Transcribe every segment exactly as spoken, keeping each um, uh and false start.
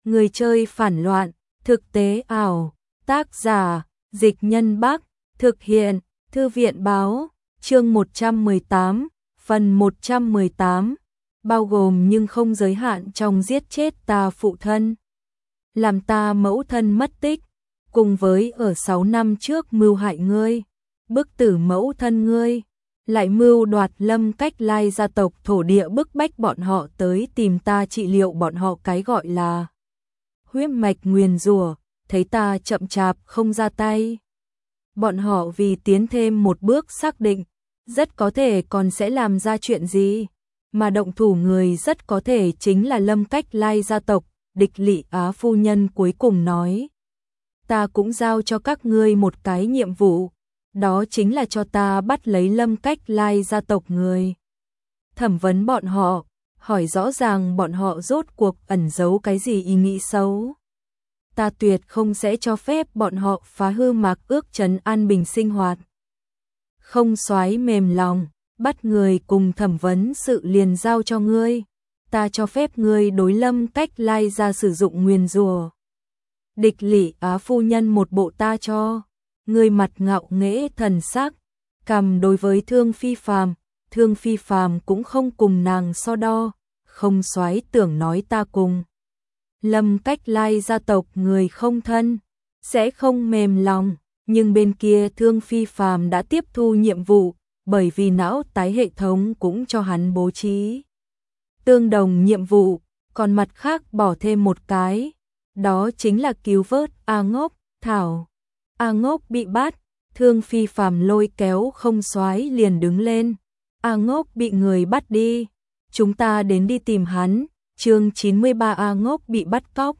Người chơi phản loạn, thực tế ảo, tác giả, Dịch Nhân Bắc, thực hiện, Thư viện báo, chương một trăm mười tám, phần một trăm mười tám, bao gồm nhưng không giới hạn trong giết chết ta phụ thân. Làm ta mẫu thân mất tích, cùng với ở sáu năm trước mưu hại ngươi, bức tử mẫu thân ngươi, lại mưu đoạt Lâm Cách Lai gia tộc thổ địa bức bách bọn họ tới tìm ta trị liệu bọn họ cái gọi là huyết mạch nguyền rủa, thấy ta chậm chạp không ra tay. Bọn họ vì tiến thêm một bước xác định, rất có thể còn sẽ làm ra chuyện gì, mà động thủ người rất có thể chính là Lâm Cách Lai gia tộc. Địch Lị Á phu nhân cuối cùng nói, ta cũng giao cho các ngươi một cái nhiệm vụ, đó chính là cho ta bắt lấy Lâm Cách Lai gia tộc người. Thẩm vấn bọn họ, hỏi rõ ràng bọn họ rốt cuộc ẩn giấu cái gì ý nghĩ xấu. Ta tuyệt không sẽ cho phép bọn họ phá hư mạc ước trấn an bình sinh hoạt. Không xoái mềm lòng, bắt người cùng thẩm vấn sự liền giao cho ngươi. Ta cho phép ngươi đối Lâm Cách Lai ra sử dụng nguyền rủa. Địch Lị Á phu nhân một bộ ta cho, ngươi mặt ngạo nghễ thần sắc, cầm đối với Thương Phi Phàm, Thương Phi Phàm cũng không cùng nàng so đo, không xoái tưởng nói ta cùng Lâm Cách Lai gia tộc người không thân, sẽ không mềm lòng, nhưng bên kia Thương Phi Phàm đã tiếp thu nhiệm vụ, bởi vì não tái hệ thống cũng cho hắn bố trí tương đồng nhiệm vụ, còn mặt khác bỏ thêm một cái, đó chính là cứu vớt A Ngốc, Thảo. A Ngốc bị bắt, Thương Phi Phàm lôi kéo không xoái liền đứng lên. A Ngốc bị người bắt đi, chúng ta đến đi tìm hắn. Chương chín mươi ba A Ngốc bị bắt cóc.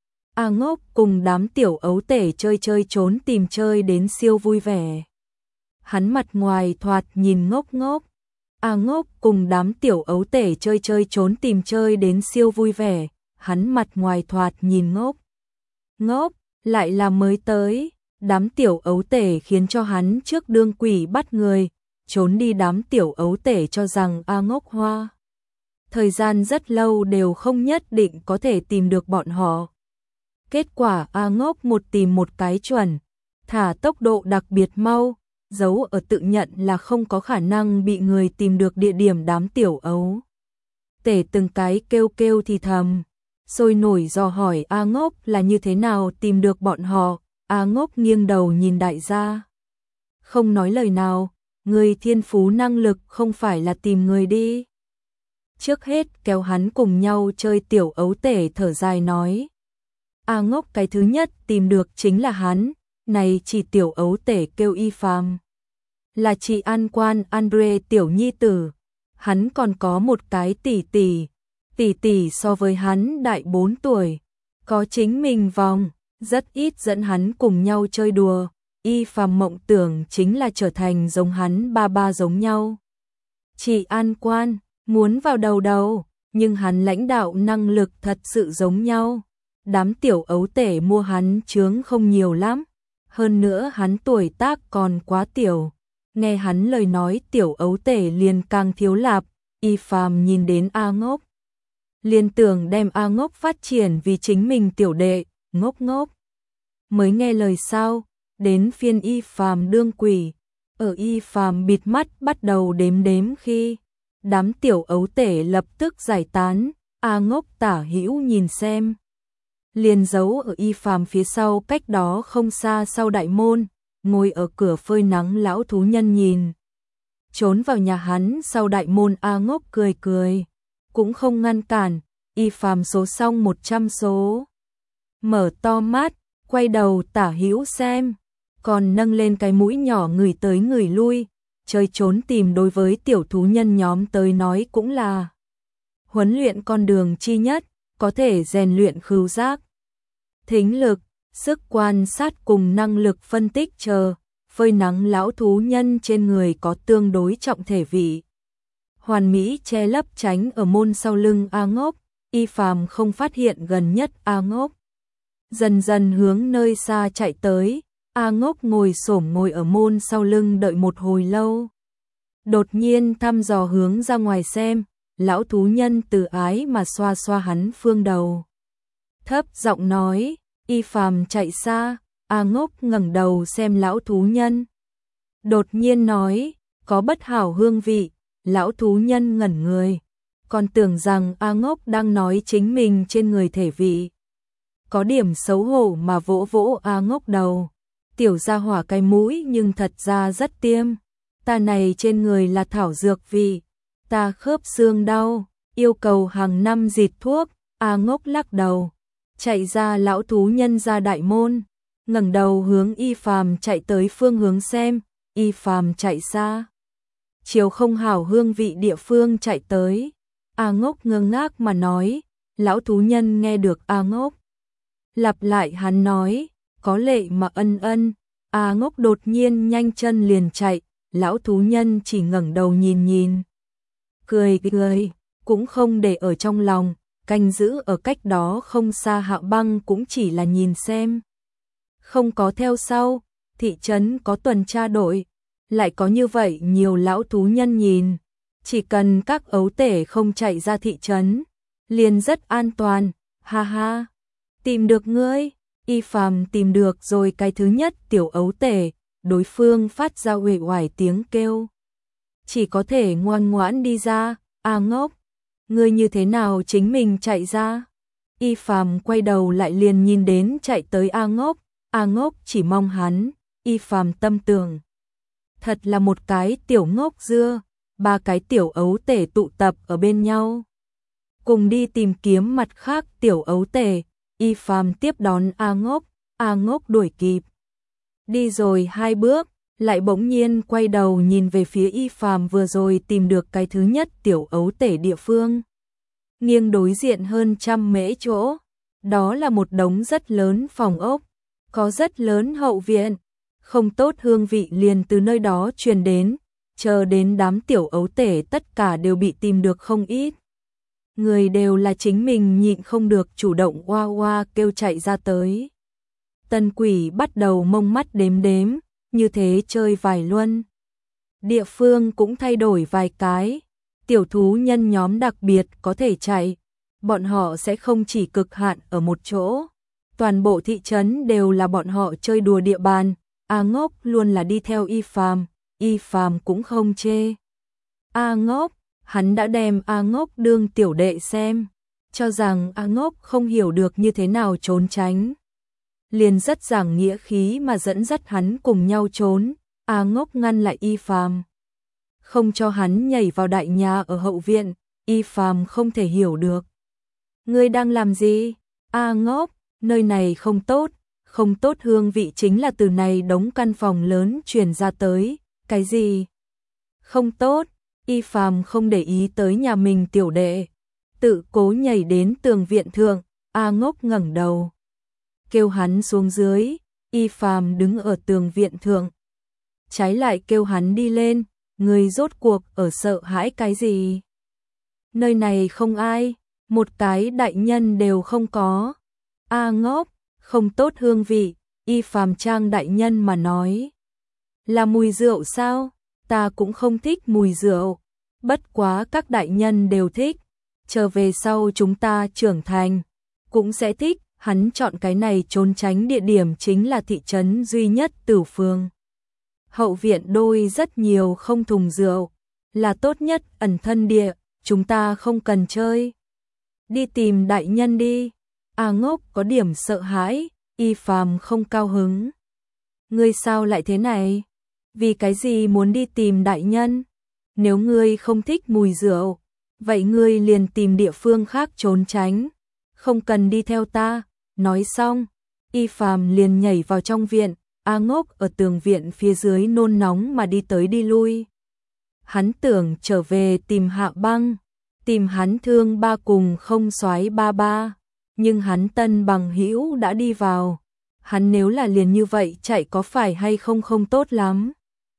A Ngốc cùng đám tiểu ấu tể chơi chơi trốn tìm chơi đến siêu vui vẻ. Hắn mặt ngoài thoạt nhìn ngốc ngốc. A Ngốc cùng đám tiểu ấu tể chơi chơi trốn tìm chơi đến siêu vui vẻ, hắn mặt ngoài thoạt nhìn ngốc. Ngốc, lại là mới tới, đám tiểu ấu tể khiến cho hắn trước đương quỷ bắt người, trốn đi đám tiểu ấu tể cho rằng A Ngốc hoa. Thời gian rất lâu đều không nhất định có thể tìm được bọn họ. Kết quả A Ngốc một tìm một cái chuẩn, thả tốc độ đặc biệt mau, giấu ở tự nhận là không có khả năng bị người tìm được địa điểm đám tiểu ấu tể từng cái kêu kêu thì thầm, sôi nổi dò hỏi A Ngốc là như thế nào tìm được bọn họ. A Ngốc nghiêng đầu nhìn đại gia, không nói lời nào, người thiên phú năng lực không phải là tìm người đi. Trước hết kéo hắn cùng nhau chơi tiểu ấu tể thở dài nói, A Ngốc cái thứ nhất tìm được chính là hắn, này chỉ tiểu ấu tể kêu Y Phàm, là chị An Quan Andre tiểu nhi tử, hắn còn có một cái tỷ tỷ, tỷ tỷ so với hắn đại bốn tuổi, có chính mình vòng, rất ít dẫn hắn cùng nhau chơi đùa. Y Phàm mộng tưởng chính là trở thành giống hắn ba ba giống nhau. Chị An Quan muốn vào đầu đầu, nhưng hắn lãnh đạo năng lực thật sự giống nhau. Đám tiểu ấu tể mua hắn chướng không nhiều lắm, hơn nữa hắn tuổi tác còn quá tiểu. Nghe hắn lời nói tiểu ấu tể liền càng thiếu lạp. Y Phàm nhìn đến A Ngốc, liền tưởng đem A Ngốc phát triển vì chính mình tiểu đệ. Ngốc ngốc mới nghe lời sao, đến phiên Y Phàm đương quỷ. Ở Y Phàm bịt mắt bắt đầu đếm đếm khi đám tiểu ấu tể lập tức giải tán. A Ngốc tả hữu nhìn xem, liền giấu ở Y Phàm phía sau cách đó không xa sau đại môn, ngồi ở cửa phơi nắng lão thú nhân nhìn trốn vào nhà hắn sau đại môn. A Ngốc cười cười, cũng không ngăn cản. Y Phàm số xong một trăm số, mở to mắt, quay đầu tả hữu xem, còn nâng lên cái mũi nhỏ người tới người lui. Chơi trốn tìm đối với tiểu thú nhân nhóm tới nói cũng là huấn luyện con đường chi nhất, có thể rèn luyện khứu giác, thính lực, sức quan sát cùng năng lực phân tích chờ. Phơi nắng lão thú nhân trên người có tương đối trọng thể vị, hoàn mỹ che lấp tránh ở môn sau lưng A Ngốc. Y Phàm không phát hiện gần nhất A Ngốc, dần dần hướng nơi xa chạy tới. A Ngốc ngồi xổm ngồi ở môn sau lưng đợi một hồi lâu, đột nhiên thăm dò hướng ra ngoài xem. Lão thú nhân từ ái mà xoa xoa hắn phương đầu, thấp giọng nói, Y Phàm chạy xa. A Ngốc ngẩng đầu xem lão thú nhân. Đột nhiên nói, có bất hảo hương vị. Lão thú nhân ngẩn người, còn tưởng rằng A Ngốc đang nói chính mình trên người thể vị. Có điểm xấu hổ mà vỗ vỗ A Ngốc đầu. Tiểu gia hỏa cái mũi nhưng thật ra rất tiêm. Ta này trên người là thảo dược vị. Ta khớp xương đau, yêu cầu hàng năm dịt thuốc. A Ngốc lắc đầu, chạy ra lão thú nhân ra đại môn, ngẩng đầu hướng Y Phàm chạy tới phương hướng xem. Y Phàm chạy xa, chiều không hảo hương vị địa phương chạy tới. A Ngốc ngơ ngác mà nói, lão thú nhân nghe được A Ngốc lặp lại hắn nói, có lệ mà ân ân. A Ngốc đột nhiên nhanh chân liền chạy, lão thú nhân chỉ ngẩng đầu nhìn nhìn, cười cười, cũng không để ở trong lòng. Canh giữ ở cách đó không xa Hạo Băng cũng chỉ là nhìn xem, không có theo sau. Thị trấn có tuần tra đội, lại có như vậy nhiều lão thú nhân nhìn, chỉ cần các ấu tể không chạy ra thị trấn, liền rất an toàn. Ha ha, tìm được ngươi. Y Phàm tìm được rồi cái thứ nhất tiểu ấu tể, đối phương phát ra uể oải tiếng kêu, chỉ có thể ngoan ngoãn đi ra. A Ngốc, ngươi như thế nào chính mình chạy ra? Y Phàm quay đầu lại liền nhìn đến chạy tới A Ngốc. A Ngốc chỉ mong hắn. Y Phàm tâm tưởng, thật là một cái tiểu ngốc dưa. Ba cái tiểu ấu tể tụ tập ở bên nhau, cùng đi tìm kiếm mặt khác tiểu ấu tể. Y Phàm tiếp đón A Ngốc. A Ngốc đuổi kịp, đi rồi hai bước, lại bỗng nhiên quay đầu nhìn về phía Y Phàm vừa rồi tìm được cái thứ nhất tiểu ấu tể địa phương. Nghiêng đối diện hơn trăm mễ chỗ, đó là một đống rất lớn phòng ốc, có rất lớn hậu viện, không tốt hương vị liền từ nơi đó truyền đến, chờ đến đám tiểu ấu tể tất cả đều bị tìm được không ít. Người đều là chính mình nhịn không được chủ động oa oa kêu chạy ra tới. Tân Quỷ bắt đầu mông mắt đếm đếm, như thế chơi vài luân. Địa phương cũng thay đổi vài cái. Tiểu thú nhân nhóm đặc biệt có thể chạy, bọn họ sẽ không chỉ cực hạn ở một chỗ. Toàn bộ thị trấn đều là bọn họ chơi đùa địa bàn. A Ngốc luôn là đi theo Y Phàm, Y Phàm cũng không chê. A Ngốc, hắn đã đem A Ngốc đương tiểu đệ xem, cho rằng A Ngốc không hiểu được như thế nào trốn tránh, liền rất giảng nghĩa khí mà dẫn dắt hắn cùng nhau trốn. A Ngốc ngăn lại Y Phàm, không cho hắn nhảy vào đại nhà ở hậu viện. Y Phàm không thể hiểu được. Ngươi đang làm gì? A Ngốc, nơi này không tốt, không tốt hương vị chính là từ này đống căn phòng lớn truyền ra tới. Cái gì? Không tốt. Y Phàm không để ý tới nhà mình tiểu đệ, tự cố nhảy đến tường viện thượng. A Ngốc ngẩng đầu, kêu hắn xuống dưới. Y Phàm đứng ở tường viện thượng, trái lại kêu hắn đi lên. Người rốt cuộc ở sợ hãi cái gì? Nơi này không ai, một cái đại nhân đều không có. A Ngốc, không tốt hương vị. Y Phàm trang đại nhân mà nói, là mùi rượu sao? Ta cũng không thích mùi rượu, bất quá các đại nhân đều thích, chờ về sau chúng ta trưởng thành cũng sẽ thích. Hắn chọn cái này trốn tránh địa điểm chính là thị trấn duy nhất Tử Phương. Hậu viện đôi rất nhiều không thùng rượu, là tốt nhất ẩn thân địa, chúng ta không cần chơi. Đi tìm đại nhân đi. A Ngốc có điểm sợ hãi. Y Phàm không cao hứng. Ngươi sao lại thế này? Vì cái gì muốn đi tìm đại nhân? Nếu ngươi không thích mùi rượu, vậy ngươi liền tìm địa phương khác trốn tránh, không cần đi theo ta. Nói xong, Y Phàm liền nhảy vào trong viện. A Ngốc ở tường viện phía dưới nôn nóng mà đi tới đi lui. Hắn tưởng trở về tìm Hạ Băng, tìm hắn thương ba cùng không soái ba ba, nhưng hắn tân bằng hữu đã đi vào. Hắn nếu là liền như vậy chạy có phải hay không không tốt lắm.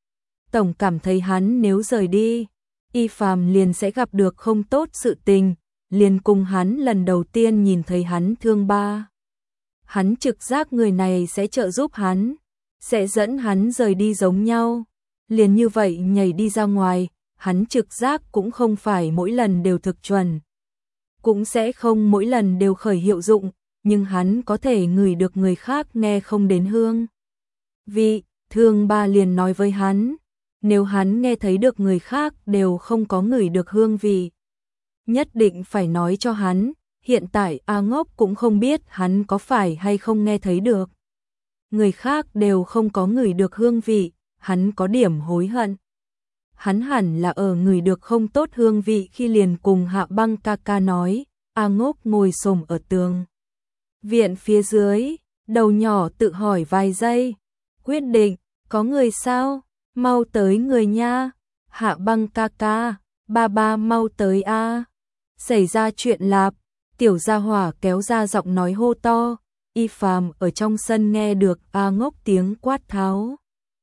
Tổng cảm thấy hắn nếu rời đi, Y Phàm liền sẽ gặp được không tốt sự tình, liền cùng hắn lần đầu tiên nhìn thấy hắn thương ba. Hắn trực giác người này sẽ trợ giúp hắn, sẽ dẫn hắn rời đi giống nhau. Liền như vậy nhảy đi ra ngoài, hắn trực giác cũng không phải mỗi lần đều thực chuẩn, cũng sẽ không mỗi lần đều khởi hiệu dụng. nhưng hắn có thể ngửi được người khác nghe không đến hương vị. Thương Ba liền nói với hắn, nếu hắn nghe thấy được người khác đều không có ngửi được hương vị, nhất định phải nói cho hắn. Hiện tại A Ngốc cũng không biết hắn có phải hay không nghe thấy được. Người khác đều không có ngửi được hương vị, hắn có điểm hối hận. Hắn hẳn là ở ngửi được không tốt hương vị khi liền cùng Hạ Băng ca ca nói. A Ngốc ngồi xổm ở tường viện phía dưới, đầu nhỏ tự hỏi vài giây, quyết định, có người sao? Mau tới người nha. Hạ Băng ca ca, ba ba mau tới a. Xảy ra chuyện lạp. Tiểu gia hỏa kéo ra giọng nói hô to. Y Phàm ở trong sân nghe được A Ngốc tiếng quát tháo,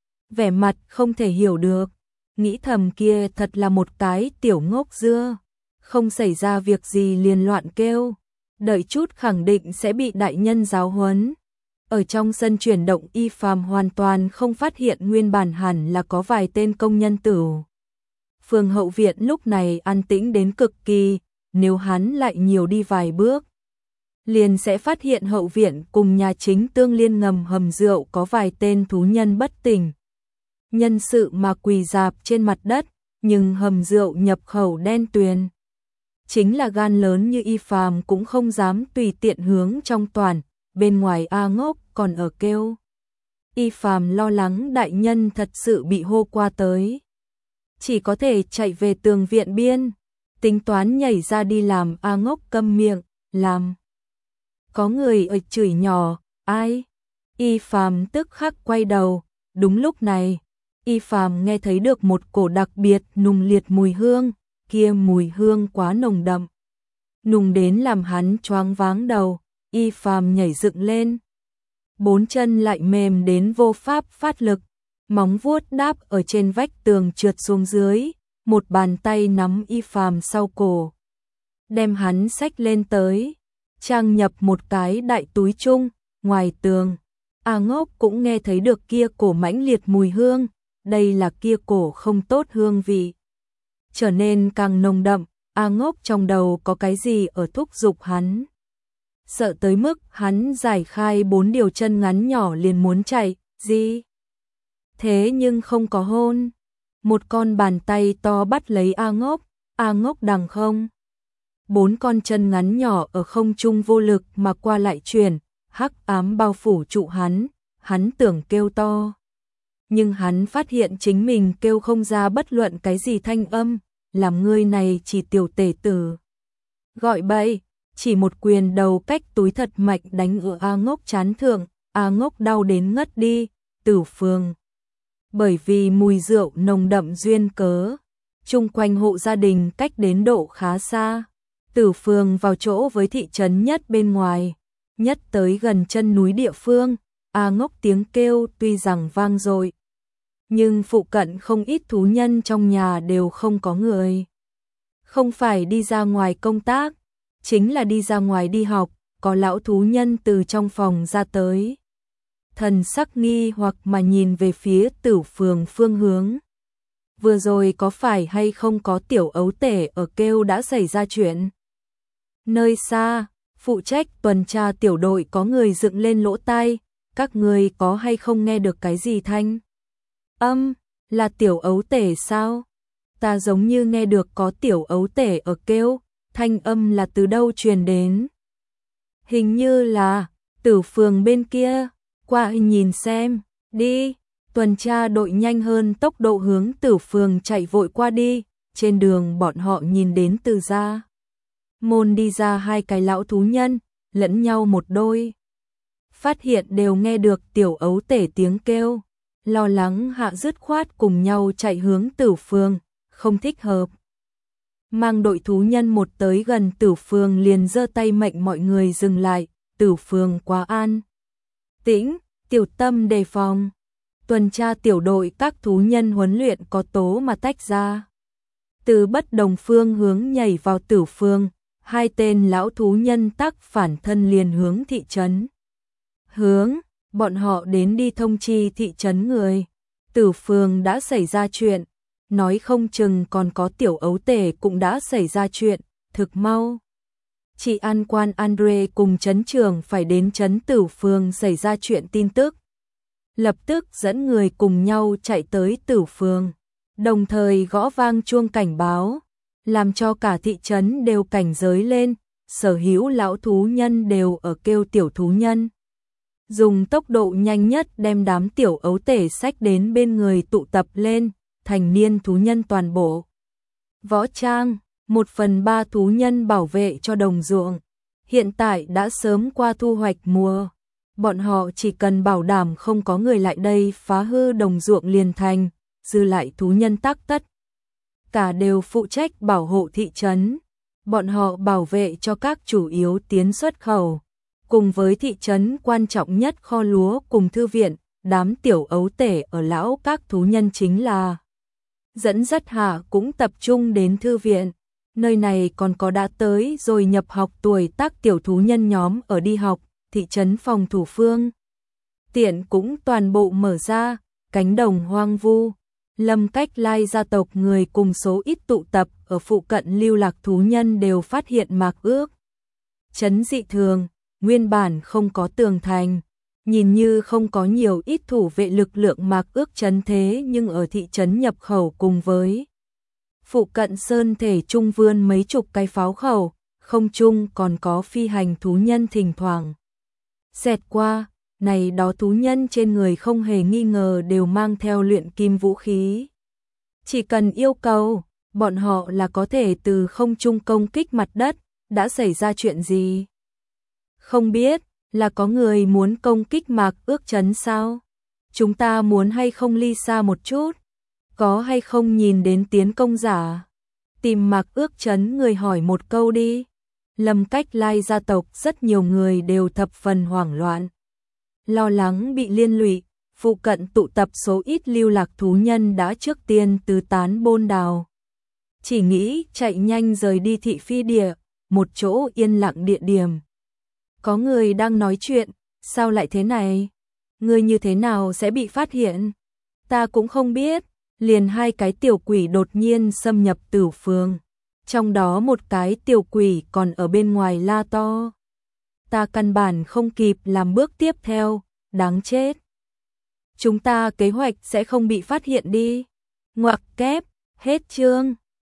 vẻ mặt không thể hiểu được, nghĩ thầm kia thật là một cái tiểu ngốc dưa, không xảy ra việc gì liền loạn kêu, đợi chút khẳng định sẽ bị đại nhân giáo huấn. Ở trong sân chuyển động, Y Phàm hoàn toàn không phát hiện nguyên bản hẳn là có vài tên công nhân Tửu phường hậu viện lúc này an tĩnh đến cực kỳ, nếu hắn lại nhiều đi vài bước, liền sẽ phát hiện hậu viện cùng nhà chính tương liên ngầm hầm rượu có vài tên thú nhân bất tỉnh nhân sự mà quỳ rạp trên mặt đất, nhưng hầm rượu nhập khẩu đen tuyền. Chính là gan lớn như Y Phàm cũng không dám tùy tiện hướng trong toàn, bên ngoài A Ngốc còn ở kêu. Y Phàm lo lắng đại nhân thật sự bị hô qua tới, chỉ có thể chạy về tường viện biên, tính toán nhảy ra đi làm A Ngốc câm miệng, làm. Có người ở chửi nhỏ, ai? Y Phàm tức khắc quay đầu, đúng lúc này, Y Phàm nghe thấy được một cổ đặc biệt nùng liệt mùi hương, kia mùi hương quá nồng đậm, nùng đến làm hắn choáng váng đầu. Y Phàm nhảy dựng lên, bốn chân lại mềm đến vô pháp phát lực, móng vuốt đáp ở trên vách tường trượt xuống dưới, một bàn tay nắm Y Phàm sau cổ, đem hắn xách lên tới, trang nhập một cái đại túi chung. Ngoài tường, A Ngốc cũng nghe thấy được kia cổ mãnh liệt mùi hương, đây là kia cổ không tốt hương vị, trở nên càng nồng đậm. A Ngốc trong đầu có cái gì ở thúc giục hắn, sợ tới mức hắn giải khai bốn điều chân ngắn nhỏ liền muốn chạy. Gì? Thế nhưng không có hôn. Một con bàn tay to bắt lấy A Ngốc, A Ngốc đằng không. Bốn con chân ngắn nhỏ ở không trung vô lực mà qua lại chuyển, hắc ám bao phủ trụ hắn, hắn tưởng kêu to. Nhưng hắn phát hiện chính mình kêu không ra bất luận cái gì thanh âm, làm người này chỉ tiểu tể tử. Gọi bậy, chỉ một quyền đầu cách túi thật mạnh đánh ở A Ngốc trán thượng, A Ngốc đau đến ngất đi. Tử phường, bởi vì mùi rượu nồng đậm duyên cớ, chung quanh hộ gia đình cách đến độ khá xa. Tử phường vào chỗ với thị trấn nhất bên ngoài, nhất tới gần chân núi địa phương. A Ngốc tiếng kêu tuy rằng vang dội, nhưng phụ cận không ít thú nhân trong nhà đều không có người. Không phải đi ra ngoài công tác, chính là đi ra ngoài đi học, có lão thú nhân từ trong phòng ra tới. Thần sắc nghi hoặc mà nhìn về phía Tử phường phương hướng. Vừa rồi có phải hay không có tiểu ấu tể ở kêu đã xảy ra chuyện? Nơi xa, phụ trách tuần tra tiểu đội có người dựng lên lỗ tai, các người có hay không nghe được cái gì thanh âm? Là tiểu ấu tể sao? Ta giống như nghe được có tiểu ấu tể ở kêu, thanh âm là từ đâu truyền đến? Hình như là Tử phường bên kia, qua nhìn xem, đi. Tuần tra đội nhanh hơn tốc độ hướng Tử phường chạy vội qua đi, trên đường bọn họ nhìn đến từ ra môn đi ra hai cái lão thú nhân, lẫn nhau một đôi. Phát hiện đều nghe được tiểu ấu tể tiếng kêu, lo lắng hạ dứt khoát cùng nhau chạy hướng Tử phường, không thích hợp. Mang đội thú nhân một tới gần Tử phường liền giơ tay mệnh mọi người dừng lại, Tử phường quá an tĩnh, tiểu tâm đề phòng. Tuần tra tiểu đội các thú nhân huấn luyện có tố mà tách ra, từ bất đồng phương hướng nhảy vào Tử phường. Hai tên lão thú nhân tắc phản thân liền hướng thị trấn. Hướng, bọn họ đến đi thông chi thị trấn người. Tử phường đã xảy ra chuyện, nói không chừng còn có tiểu ấu tể cũng đã xảy ra chuyện, thực mau. Chị an quan Andre cùng trấn trưởng phải đến trấn Tử Phường xảy ra chuyện tin tức. Lập tức dẫn người cùng nhau chạy tới Tử Phường, đồng thời gõ vang chuông cảnh báo, làm cho cả thị trấn đều cảnh giới lên, sở hữu lão thú nhân đều ở kêu tiểu thú nhân. Dùng tốc độ nhanh nhất đem đám tiểu ấu tể sách đến bên người tụ tập lên, thành niên thú nhân toàn bộ. Võ trang, một phần ba thú nhân bảo vệ cho đồng ruộng. Hiện tại đã sớm qua thu hoạch mùa. Bọn họ chỉ cần bảo đảm không có người lại đây phá hư đồng ruộng liền thành, dư lại thú nhân tắc tất. Cả đều phụ trách bảo hộ thị trấn. Bọn họ bảo vệ cho các chủ yếu tiến xuất khẩu. Cùng với thị trấn quan trọng nhất kho lúa cùng thư viện, đám tiểu ấu tể ở lão các thú nhân chính là dẫn dắt hạ cũng tập trung đến thư viện. Nơi này còn có đã tới rồi nhập học tuổi tác tiểu thú nhân nhóm ở đi học, thị trấn phòng thủ phương. Tiện cũng toàn bộ mở ra, cánh đồng hoang vu. Lâm Cách Lai gia tộc người cùng số ít tụ tập ở phụ cận lưu lạc thú nhân đều phát hiện mạc ước. Trấn dị thường, nguyên bản không có tường thành, nhìn như không có nhiều ít thủ vệ lực lượng mạc ước trấn thế nhưng ở thị trấn nhập khẩu cùng với phụ cận sơn thể trung vươn mấy chục cái pháo khẩu, không trung còn có phi hành thú nhân thỉnh thoảng xẹt qua, này đó thú nhân trên người không hề nghi ngờ đều mang theo luyện kim vũ khí. Chỉ cần yêu cầu, bọn họ là có thể từ không trung công kích mặt đất. Đã xảy ra chuyện gì? Không biết, là có người muốn công kích mạc ước trấn sao? Chúng ta muốn hay không ly xa một chút? Có hay không nhìn đến tiến công giả? Tìm mạc ước trấn người hỏi một câu đi. Lâm Cách Lai gia tộc rất nhiều người đều thập phần hoảng loạn. Lo lắng bị liên lụy, phụ cận tụ tập số ít lưu lạc thú nhân đã trước tiên tứ tán bôn đào. Chỉ nghĩ chạy nhanh rời đi thị phi địa, một chỗ yên lặng địa điểm. Có người đang nói chuyện, sao lại thế này? Người như thế nào sẽ bị phát hiện? Ta cũng không biết, liền hai cái tiểu quỷ đột nhiên xâm nhập Tử Phường. Trong đó một cái tiểu quỷ còn ở bên ngoài la to. Ta căn bản không kịp làm bước tiếp theo, đáng chết. Chúng ta kế hoạch sẽ không bị phát hiện đi. Ngoặc kép, hết chương.